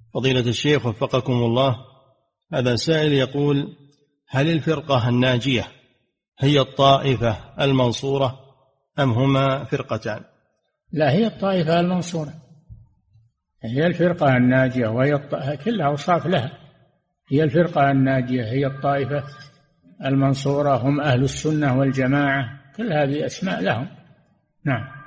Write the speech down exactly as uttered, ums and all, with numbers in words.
فضيلة الشيخ وفقكم الله، هذا سائل يقول: هل الفرقة الناجية هي الطائفة المنصورة أم هما فرقتان؟ لا، هي الطائفة المنصورة، هي الفرقة الناجية، وهي الط... كلها أوصاف لها. هي الفرقة الناجية، هي الطائفة المنصورة، هم أهل السنة والجماعة، كل هذه أسماء لهم. نعم.